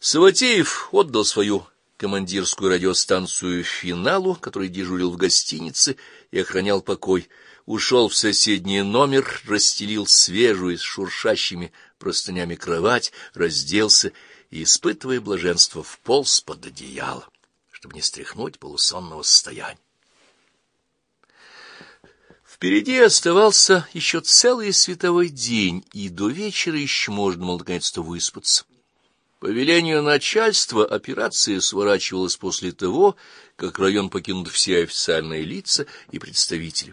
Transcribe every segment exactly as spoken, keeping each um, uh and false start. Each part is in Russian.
Саватеев отдал свою командирскую радиостанцию Финалу, который дежурил в гостинице и охранял покой, ушел в соседний номер, расстелил свежую с шуршащими простынями кровать, разделся и, испытывая блаженство, вполз под одеяло, чтобы не стряхнуть полусонного состояния. Впереди оставался еще целый световой день, и до вечера еще можно было наконец-то выспаться. По велению начальства операция сворачивалась после того, как район покинут все официальные лица и представители.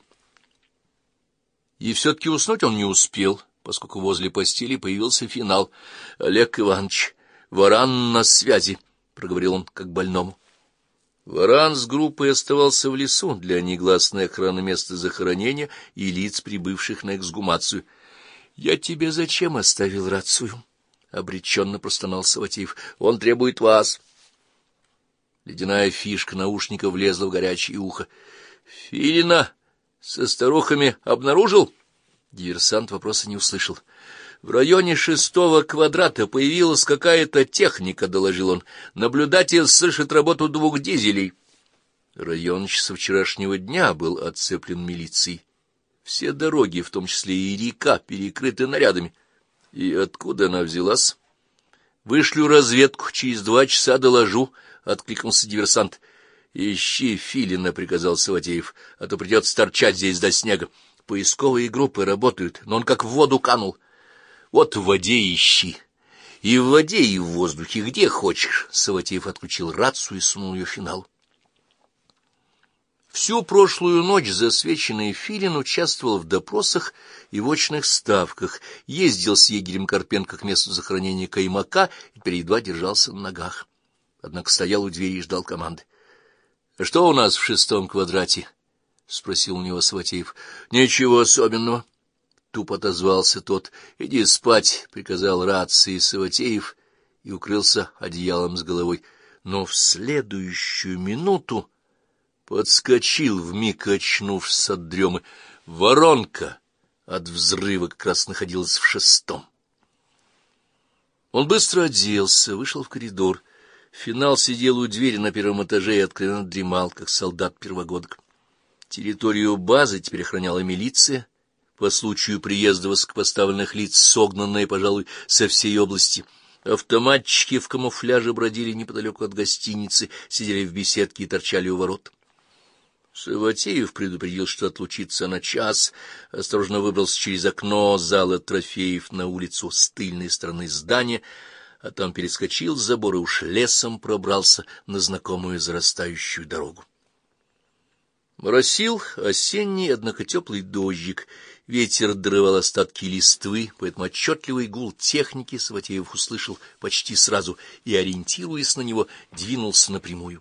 И все-таки уснуть он не успел, поскольку возле постели появился Финал. — Олег Иванович, Варан на связи, — проговорил он как больному. Варан с группой оставался в лесу для негласной охраны места захоронения и лиц, прибывших на эксгумацию. — Я тебе зачем оставил рацию? — обреченно простонал Саватеев. — Он требует вас. Ледяная фишка наушника влезла в горячее ухо. — Филина со старухами обнаружил? Диверсант вопроса не услышал. — В районе шестого квадрата появилась какая-то техника, — доложил он. Наблюдатель слышит работу двух дизелей. Район со вчерашнего дня был оцеплен милицией. Все дороги, в том числе и река, перекрыты нарядами. И откуда она взялась? — Вышлю разведку, через два часа доложу, — откликнулся диверсант. — Ищи Филина, — приказал Саватеев, — а то придется торчать здесь до снега. Поисковые группы работают, но он как в воду канул. Вот в воде ищи. И в воде, и в воздухе, где хочешь. Саватеев отключил рацию и сунул ее в Финал. Всю прошлую ночь засвеченный Филин участвовал в допросах и в очных ставках, ездил с егерем Карпенко к месту захоронения Каймака и теперь едва держался на ногах. Однако стоял у двери и ждал команды. — А что у нас в шестом квадрате? — спросил у него Саватеев. — Ничего особенного. Тупо отозвался тот. — Иди спать, — приказал рации Саватеев и укрылся одеялом с головой. Но в следующую минуту подскочил, вмиг очнувшись от дремы. Воронка от взрыва как раз находилась в шестом. Он быстро оделся, вышел в коридор. Финал сидел у двери на первом этаже и откровенно дремал, как солдат-первогодок. Территорию базы теперь охраняла милиция, по случаю приезда высокопоставленных лиц, согнанные, пожалуй, со всей области. Автоматчики в камуфляже бродили неподалеку от гостиницы, сидели в беседке и торчали у ворот. Саватеев предупредил, что отлучится на час, осторожно выбрался через окно зала трофеев на улицу с тыльной стороны здания, а там перескочил забор и уж лесом пробрался на знакомую зарастающую дорогу. Моросил осенний, однако теплый дождик, ветер дрывал остатки листвы, поэтому отчетливый гул техники Саватеев услышал почти сразу и, ориентируясь на него, двинулся напрямую.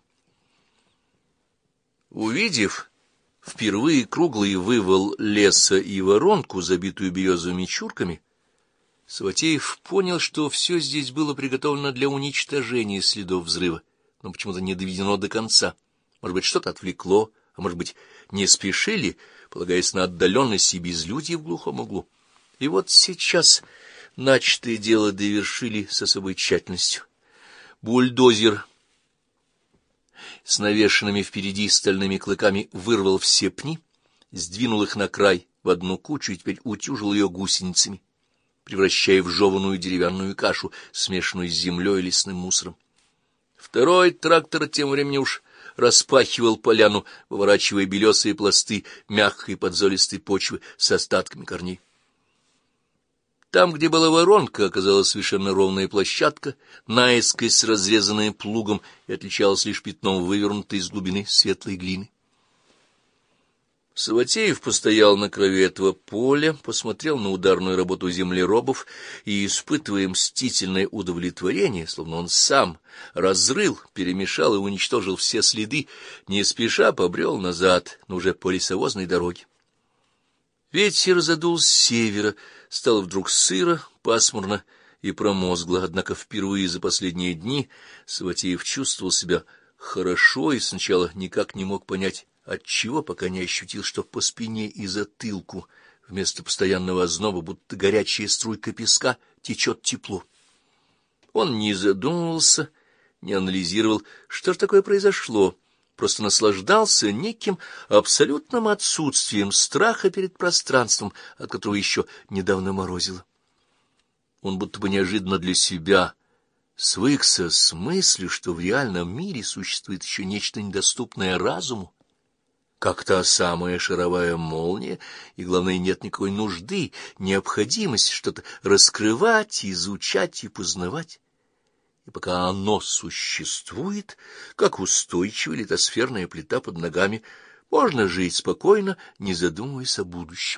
Увидев впервые круглый вывал леса и воронку, забитую березовыми чурками, Саватеев понял, что все здесь было приготовлено для уничтожения следов взрыва, но почему-то не доведено до конца. Может быть, что-то отвлекло, а может быть, не спешили, полагаясь на отдаленность и безлюдье в глухом углу. И вот сейчас начатое дело довершили с особой тщательностью. Бульдозер с навешанными впереди стальными клыками вырвал все пни, сдвинул их на край в одну кучу и теперь утюжил ее гусеницами, превращая в жеваную деревянную кашу, смешанную с землей и лесным мусором. Второй трактор тем временем уж распахивал поляну, выворачивая белесые пласты мягкой подзолистой почвы с остатками корней. Там, где была воронка, оказалась совершенно ровная площадка, наискось разрезанная плугом, и отличалась лишь пятном вывернутой из глубины светлой глины. Саватеев постоял на краю этого поля, посмотрел на ударную работу землеробов и, испытывая мстительное удовлетворение, словно он сам разрыл, перемешал и уничтожил все следы, не спеша побрел назад, но уже по лесовозной дороге. Ветер задул с севера, стало вдруг сыро, пасмурно и промозгло, однако впервые за последние дни Саватеев чувствовал себя хорошо и сначала никак не мог понять, отчего, пока не ощутил, что по спине и затылку вместо постоянного озноба, будто горячая струйка песка, течет тепло. Он не задумывался, не анализировал, что же такое произошло, просто наслаждался неким абсолютным отсутствием страха перед пространством, от которого еще недавно морозило. Он будто бы неожиданно для себя свыкся с мыслью, что в реальном мире существует еще нечто недоступное разуму, как та самая шаровая молния, и, главное, нет никакой нужды, необходимости что-то раскрывать, изучать и познавать. И пока оно существует, как устойчивая литосферная плита под ногами, можно жить спокойно, не задумываясь о будущем.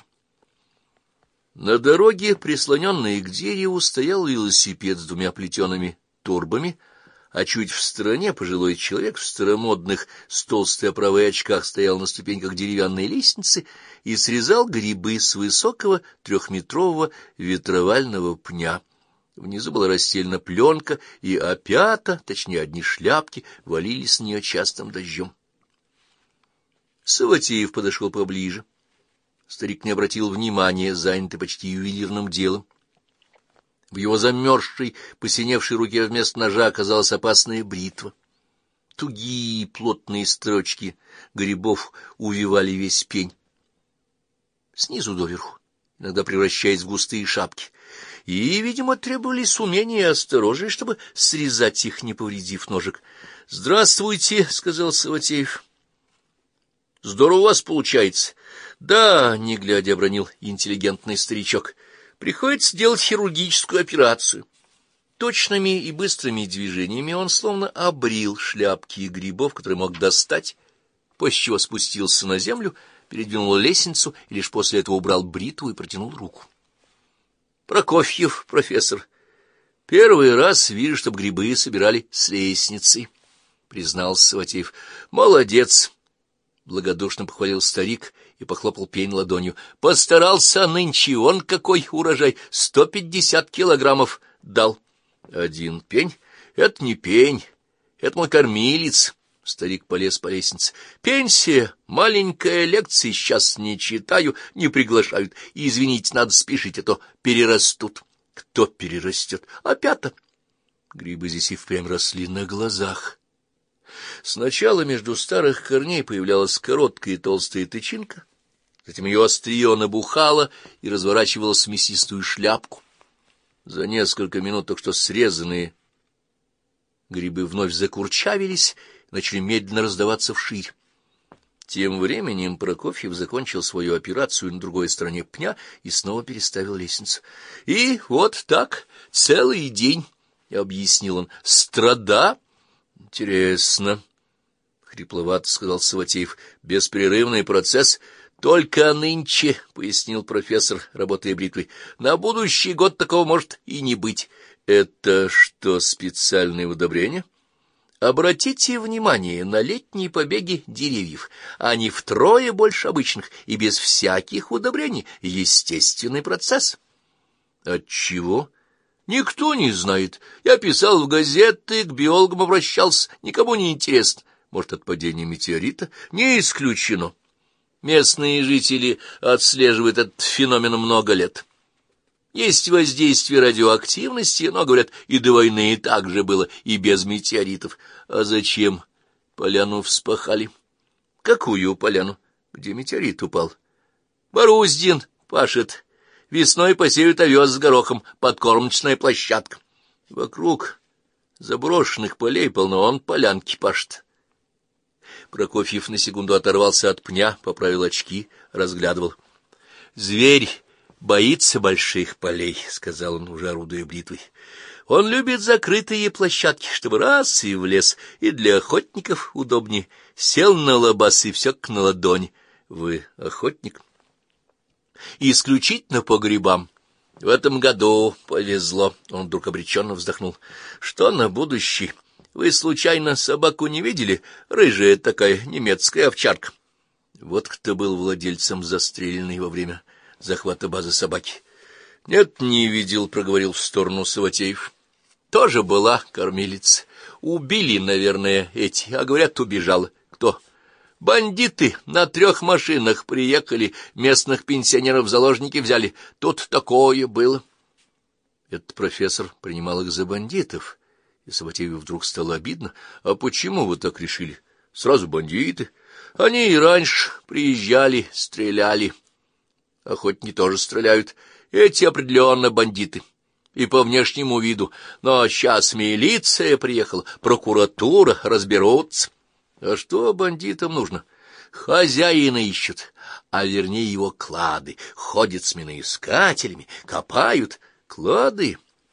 На дороге, прислоненной к дереву, стоял велосипед с двумя плетеными торбами, а чуть в стороне пожилой человек в старомодных с толстой оправой очках стоял на ступеньках деревянной лестницы и срезал грибы с высокого трехметрового ветровального пня. Внизу была расстелена пленка, и опята, точнее одни шляпки, валились с нее частым дождем. Саватеев подошел поближе. Старик не обратил внимания, занятый почти ювелирным делом. В его замерзшей, посиневшей руке вместо ножа оказалась опасная бритва. Тугие плотные строчки грибов увивали весь пень, снизу доверху, иногда превращаясь в густые шапки, и, видимо, требовались умения и осторожность, чтобы срезать их, не повредив ножик. — Здравствуйте, — сказал Саватеев. — Здорово у вас получается. — Да, — не глядя обронил интеллигентный старичок, — приходится делать хирургическую операцию. Точными и быстрыми движениями он словно обрил шляпки грибов, которые мог достать, после чего спустился на землю, передвинул лестницу и лишь после этого убрал бритву и протянул руку. — Прокофьев, профессор, первый раз вижу, чтоб грибы собирали с лестницы, — признался Саватеев. — Молодец! — благодушно похвалил старик и похлопал пень ладонью. — Постарался нынче, он какой урожай! Сто пятьдесят килограммов дал. — Один пень? Это не пень, это мой кормилец. Старик полез по лестнице. — Пенсия, маленькая лекция, сейчас не читаю, не приглашают. Извините, надо спешить, а то перерастут. — Кто перерастет? — Опята. Грибы здесь и впрямь росли на глазах. Сначала между старых корней появлялась короткая и толстая тычинка, затем ее острие набухало и разворачивалось в мясистую шляпку. За несколько минут только что срезанные грибы вновь закурчавились и начали медленно раздаваться вширь. Тем временем Прокофьев закончил свою операцию на другой стороне пня и снова переставил лестницу. — И вот так целый день, — объяснил он, — страда. — Интересно, — хрипловато сказал Саватеев, — беспрерывный процесс. — Только нынче, — пояснил профессор, работая бритвой, — на будущий год такого может и не быть. — Это что, специальные удобрения? — Обратите внимание на летние побеги деревьев. Они втрое больше обычных и без всяких удобрений. Естественный процесс. — Отчего? — Никто не знает. Я писал в газеты, к биологам обращался. Никому не интересно. Может, от падения метеорита? Не исключено. Местные жители отслеживают этот феномен много лет. Есть воздействие радиоактивности, но, говорят, и до войны так же было, и без метеоритов. А зачем поляну вспахали? Какую поляну? Где метеорит упал? Боруздин пашет. Весной посеют овес с горохом, подкормочная площадка. Вокруг заброшенных полей полно, он полянки пашет. Прокофьев на секунду оторвался от пня, поправил очки, разглядывал. — Зверь боится больших полей, — сказал он, уже орудуя бритвой. — Он любит закрытые площадки, чтобы раз и в лес, и для охотников удобнее. Сел на лабаз, и все как на ладони. Вы охотник? — Исключительно по грибам. В этом году повезло. Он вдруг обреченно вздохнул. — Что на будущий? Вы, случайно, собаку не видели? Рыжая такая немецкая овчарка. Вот кто был владельцем застреленной во время захвата базы собаки. — Нет, не видел, — проговорил в сторону Саватеев. — Тоже была кормилица. Убили, наверное, эти, а говорят, убежала. Кто? — Бандиты на трех машинах приехали, местных пенсионеров в заложники взяли. Тут такое было. Этот профессор принимал их за бандитов, и Саватееву вдруг стало обидно. А почему вы так решили? Сразу бандиты. Они и раньше приезжали, стреляли. Охотники тоже стреляют. Эти определенно бандиты. И по внешнему виду. Но сейчас милиция приехала, прокуратура, разберутся. А что бандитам нужно? Хозяина ищут, а вернее его клады. Ходят с миноискателями, копают. Клады?